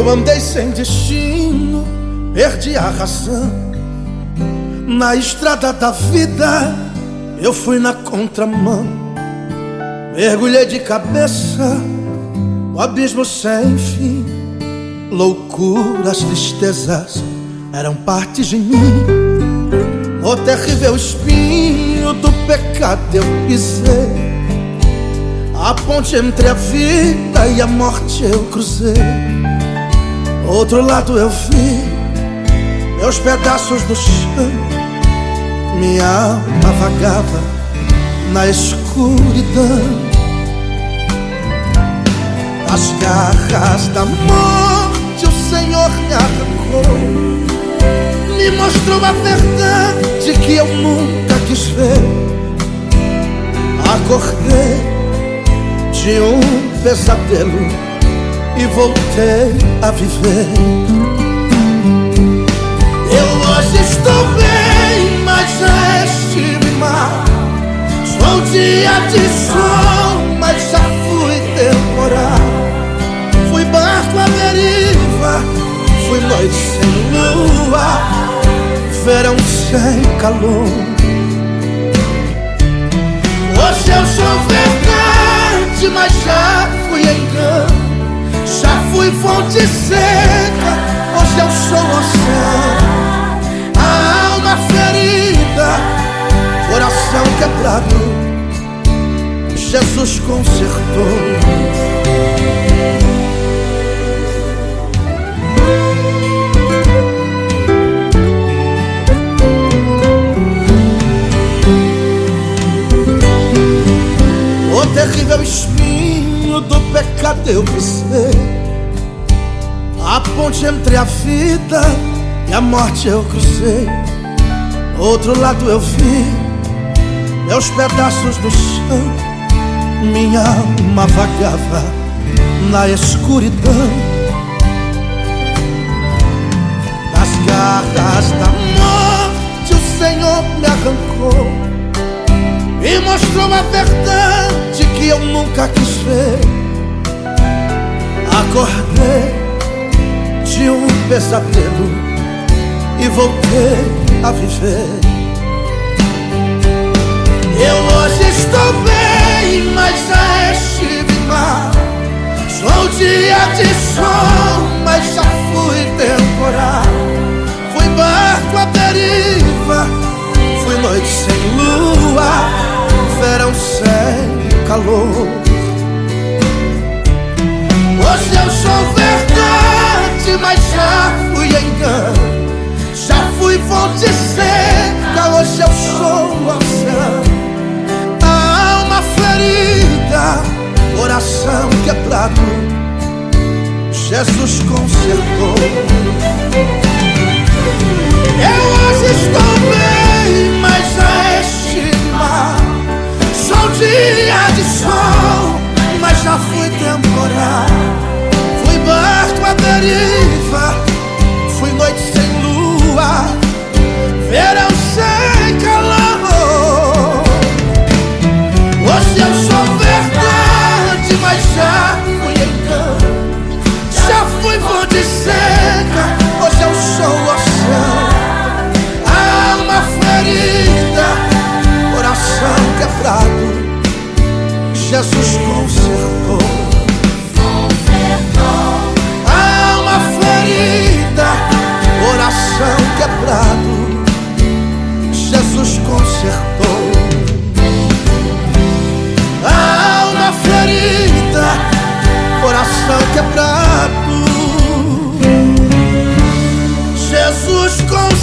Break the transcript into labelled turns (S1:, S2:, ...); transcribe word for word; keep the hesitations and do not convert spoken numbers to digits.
S1: Eu andei sem destino, perdi a razão. Na estrada da vida eu fui na contramão. Mergulhei de cabeça no abismo sem fim. Loucuras, tristezas eram partes de mim. No terrível espinho do pecado eu pisei. A ponte entre a vida e a morte eu cruzei. Outro lado eu vi meus pedaços no chão. Minha alma vagava na escuridão. Das garras da morte o Senhor me arrancou. Me mostrou a verdade que eu nunca quis ver. Acordei de um pesadelo e voltei a viver. Eu hoje estou bem, mas já estive mal. Sou dia de sol, mas já fui temporal. Fui barco à deriva, fui noite sem lua, verão sem calor. Hoje eu sou verdade, mas já fui engano. Já fui fonte seca, hoje eu sou oceano. A alma ferida, coração quebrado, Jesus consertou. O terrível espinho do pecado eu pisei. A ponte entre a vida e a morte eu cruzei. Outro lado eu vi meus pedaços no chão. Minha alma vagava na escuridão. Das garras da morte o Senhor me arrancou. Me mostrou a verdade que eu nunca quis ver. Acordei de um pesadelo e voltei a viver. Eu hoje estou bem, mas já estive mal. Sou dia de sol, mas já fui temporal. Fui barco à deriva, fui noite sem lua, verão sem calor. Hoje eu sou verdade, mas já fui engano. Já fui fonte seca, hoje eu sou oceano. A alma ferida, coração quebrado, Jesus consertou. Eu hoje estou bem, mas já estive mal. Sou dia de sol, mas já fui temporal. Fui barco à deriva, fui noite sem lua, verão sem calor. Hoje eu sou verdade, mas já fui engano. Já fui fonte seca, hoje eu sou oceano. A alma ferida, coração quebrado, Jesus consertou. A alma ferida, coração quebrado, Jesus consertou. A alma ferida, coração quebrado, Jesus consertou.